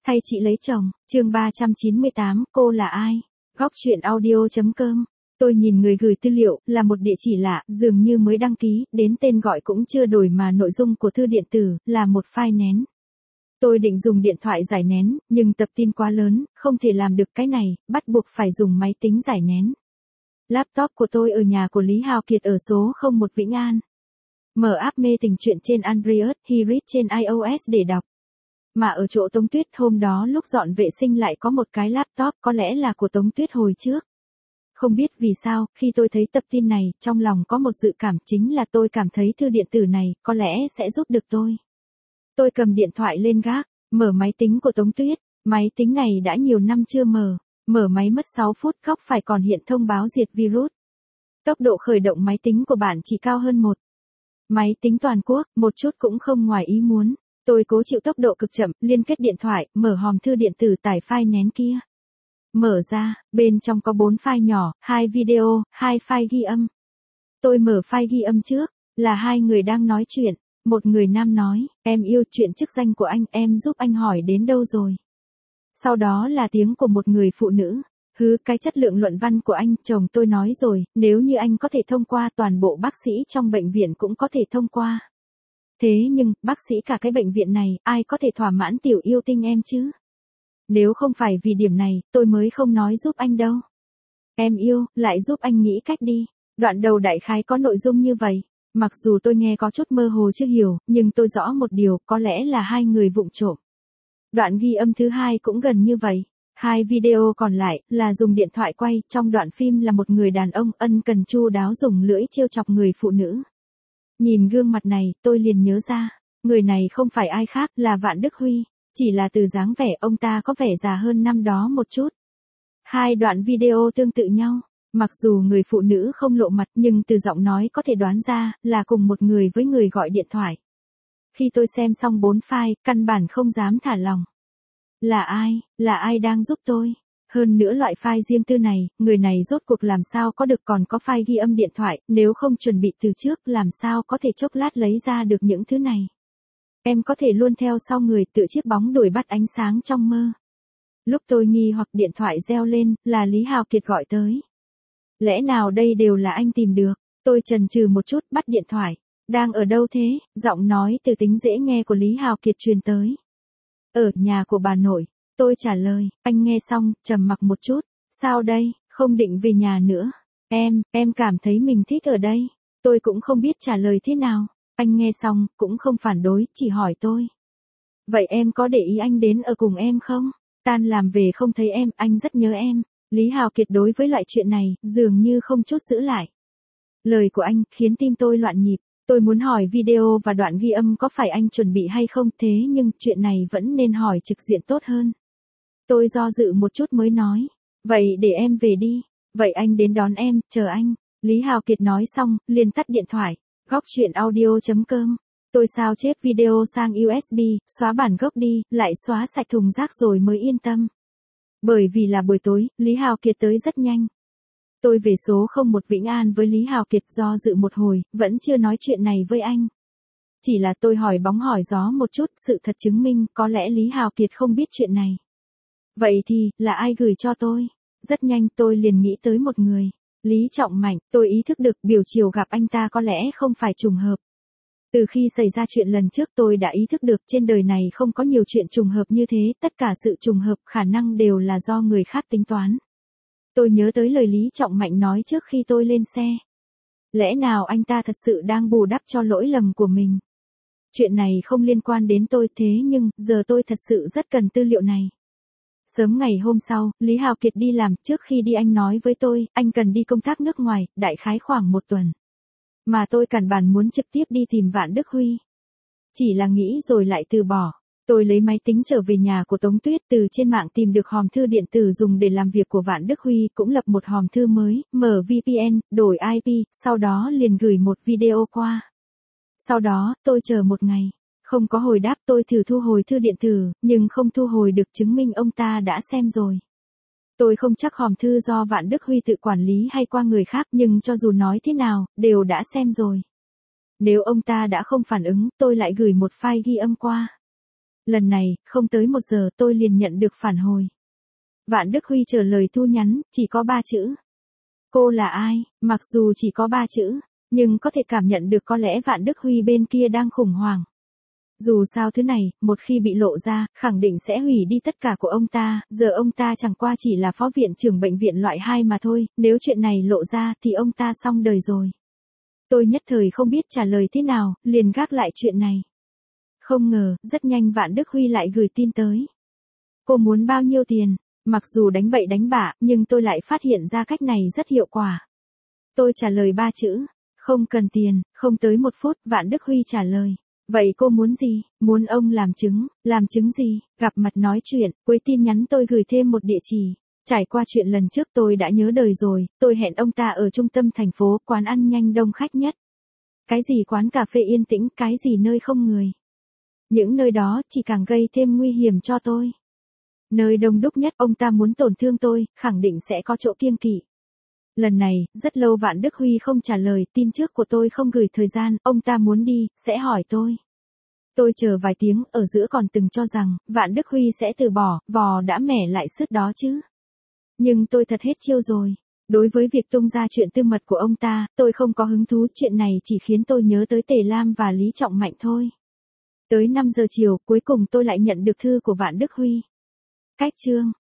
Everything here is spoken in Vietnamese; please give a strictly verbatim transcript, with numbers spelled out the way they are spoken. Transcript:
Thay chị lấy chồng, chương ba trăm chín mươi tám, cô là ai? Góc chuyện audio.com. Tôi nhìn người gửi tư liệu, là một địa chỉ lạ, dường như mới đăng ký, đến tên gọi cũng chưa đổi mà nội dung của thư điện tử, là một file nén. Tôi định dùng điện thoại giải nén, nhưng tập tin quá lớn, không thể làm được cái này, bắt buộc phải dùng máy tính giải nén. Laptop của tôi ở nhà của Lý Hào Kiệt ở số không một Vĩnh An. Mở app mê tình truyện trên Android, Hybrid trên iOS để đọc. Mà ở chỗ Tống Tuyết hôm đó lúc dọn vệ sinh lại có một cái laptop có lẽ là của Tống Tuyết hồi trước. Không biết vì sao, khi tôi thấy tập tin này, trong lòng có một dự cảm chính là tôi cảm thấy thư điện tử này, có lẽ sẽ giúp được tôi. Tôi cầm điện thoại lên gác, mở máy tính của Tống Tuyết, máy tính này đã nhiều năm chưa mở, mở máy mất sáu phút góc phải còn hiện thông báo diệt virus. Tốc độ khởi động máy tính của bạn chỉ cao hơn một. Máy tính toàn quốc, một chút cũng không ngoài ý muốn. Tôi cố chịu tốc độ cực chậm, liên kết điện thoại, mở hòm thư điện tử tải file nén kia. Mở ra, bên trong có bốn file nhỏ, hai video, hai file ghi âm. Tôi mở file ghi âm trước, là hai người đang nói chuyện. Một người nam nói, em yêu chuyện chức danh của anh, em giúp anh hỏi đến đâu rồi. Sau đó là tiếng của một người phụ nữ. Hứ, cái chất lượng luận văn của anh, chồng tôi nói rồi, nếu như anh có thể thông qua toàn bộ bác sĩ trong bệnh viện cũng có thể thông qua. Thế nhưng, bác sĩ cả cái bệnh viện này, ai có thể thỏa mãn tiểu yêu tinh em chứ? Nếu không phải vì điểm này, tôi mới không nói giúp anh đâu. Em yêu, lại giúp anh nghĩ cách đi. Đoạn đầu đại khái có nội dung như vậy. Mặc dù tôi nghe có chút mơ hồ chưa hiểu, nhưng tôi rõ một điều, có lẽ là hai người vụng trộm. Đoạn ghi âm thứ hai cũng gần như vậy. Hai video còn lại, là dùng điện thoại quay, trong đoạn phim là một người đàn ông ân cần chu đáo dùng lưỡi trêu chọc người phụ nữ. Nhìn gương mặt này, tôi liền nhớ ra, người này không phải ai khác, là Vạn Đức Huy, chỉ là từ dáng vẻ ông ta có vẻ già hơn năm đó một chút. Hai đoạn video tương tự nhau, mặc dù người phụ nữ không lộ mặt nhưng từ giọng nói có thể đoán ra, là cùng một người với người gọi điện thoại. Khi tôi xem xong bốn file, căn bản không dám thả lòng. Là ai, là ai đang giúp tôi? Hơn nữa loại file riêng tư này, người này rốt cuộc làm sao có được còn có file ghi âm điện thoại, nếu không chuẩn bị từ trước làm sao có thể chốc lát lấy ra được những thứ này. Em có thể luôn theo sau người tựa chiếc bóng đuổi bắt ánh sáng trong mơ. Lúc tôi nghi hoặc điện thoại reo lên, là Lý Hào Kiệt gọi tới. Lẽ nào đây đều là anh tìm được? Tôi chần chừ một chút bắt điện thoại. Đang ở đâu thế? Giọng nói từ tính dễ nghe của Lý Hào Kiệt truyền tới. Ở nhà của bà nội. Tôi trả lời, anh nghe xong, trầm mặc một chút. Sao đây, không định về nhà nữa. Em, em cảm thấy mình thích ở đây. Tôi cũng không biết trả lời thế nào. Anh nghe xong, cũng không phản đối, chỉ hỏi tôi. Vậy em có để ý anh đến ở cùng em không? Tan làm về không thấy em, anh rất nhớ em. Lý Hào Kiệt đối với loại chuyện này, dường như không chút giữ lại. Lời của anh, khiến tim tôi loạn nhịp. Tôi muốn hỏi video và đoạn ghi âm có phải anh chuẩn bị hay không, thế nhưng, chuyện này vẫn nên hỏi trực diện tốt hơn. Tôi do dự một chút mới nói. Vậy để em về đi. Vậy anh đến đón em, chờ anh. Lý Hào Kiệt nói xong, liền tắt điện thoại. Góc chuyện audio.com. Tôi sao chép video sang u ét bê, xóa bản gốc đi, lại xóa sạch thùng rác rồi mới yên tâm. Bởi vì là buổi tối, Lý Hào Kiệt tới rất nhanh. Tôi về số không một Vĩnh An với Lý Hào Kiệt do dự một hồi, vẫn chưa nói chuyện này với anh. Chỉ là tôi hỏi bóng hỏi gió một chút, sự thật chứng minh có lẽ Lý Hào Kiệt không biết chuyện này. Vậy thì, là ai gửi cho tôi? Rất nhanh tôi liền nghĩ tới một người. Lý Trọng Mạnh, tôi ý thức được biểu chiều gặp anh ta có lẽ không phải trùng hợp. Từ khi xảy ra chuyện lần trước tôi đã ý thức được trên đời này không có nhiều chuyện trùng hợp như thế, tất cả sự trùng hợp khả năng đều là do người khác tính toán. Tôi nhớ tới lời Lý Trọng Mạnh nói trước khi tôi lên xe. Lẽ nào anh ta thật sự đang bù đắp cho lỗi lầm của mình? Chuyện này không liên quan đến tôi thế nhưng, giờ tôi thật sự rất cần tư liệu này. Sớm ngày hôm sau, Lý Hào Kiệt đi làm, trước khi đi anh nói với tôi, anh cần đi công tác nước ngoài, đại khái khoảng một tuần. Mà tôi cằn bản muốn trực tiếp đi tìm Vạn Đức Huy. Chỉ là nghĩ rồi lại từ bỏ. Tôi lấy máy tính trở về nhà của Tống Tuyết, từ trên mạng tìm được hòm thư điện tử dùng để làm việc của Vạn Đức Huy, cũng lập một hòm thư mới, mở vê pê en, đổi i pê, sau đó liền gửi một video qua. Sau đó, tôi chờ một ngày. Không có hồi đáp, tôi thử thu hồi thư điện tử, nhưng không thu hồi được, chứng minh ông ta đã xem rồi. Tôi không chắc hòm thư do Vạn Đức Huy tự quản lý hay qua người khác, nhưng cho dù nói thế nào, đều đã xem rồi. Nếu ông ta đã không phản ứng, tôi lại gửi một file ghi âm qua. Lần này, không tới một giờ tôi liền nhận được phản hồi. Vạn Đức Huy trả lời thu nhắn, chỉ có ba chữ. Cô là ai? Mặc dù chỉ có ba chữ, nhưng có thể cảm nhận được có lẽ Vạn Đức Huy bên kia đang khủng hoảng. Dù sao thứ này, một khi bị lộ ra, khẳng định sẽ hủy đi tất cả của ông ta, giờ ông ta chẳng qua chỉ là phó viện trưởng bệnh viện loại hai mà thôi, nếu chuyện này lộ ra thì ông ta xong đời rồi. Tôi nhất thời không biết trả lời thế nào, liền gác lại chuyện này. Không ngờ, rất nhanh Vạn Đức Huy lại gửi tin tới. Cô muốn bao nhiêu tiền? Mặc dù đánh bậy đánh bạ, nhưng tôi lại phát hiện ra cách này rất hiệu quả. Tôi trả lời ba chữ, không cần tiền, không tới một phút, Vạn Đức Huy trả lời. Vậy cô muốn gì? Muốn ông làm chứng, làm chứng gì? Gặp mặt nói chuyện, cuối tin nhắn tôi gửi thêm một địa chỉ. Trải qua chuyện lần trước tôi đã nhớ đời rồi, tôi hẹn ông ta ở trung tâm thành phố, quán ăn nhanh đông khách nhất. Cái gì quán cà phê yên tĩnh, cái gì nơi không người. Những nơi đó chỉ càng gây thêm nguy hiểm cho tôi. Nơi đông đúc nhất, ông ta muốn tổn thương tôi, khẳng định sẽ có chỗ kiêng kỵ. Lần này, rất lâu Vạn Đức Huy không trả lời, tin trước của tôi không gửi thời gian, ông ta muốn đi, sẽ hỏi tôi. Tôi chờ vài tiếng, ở giữa còn từng cho rằng, Vạn Đức Huy sẽ từ bỏ, vò đã mẻ lại sứt đó chứ. Nhưng tôi thật hết chiêu rồi. Đối với việc tung ra chuyện tư mật của ông ta, tôi không có hứng thú, chuyện này chỉ khiến tôi nhớ tới Tề Lam và Lý Trọng Mạnh thôi. Tới năm giờ chiều, cuối cùng tôi lại nhận được thư của Vạn Đức Huy. Cách chương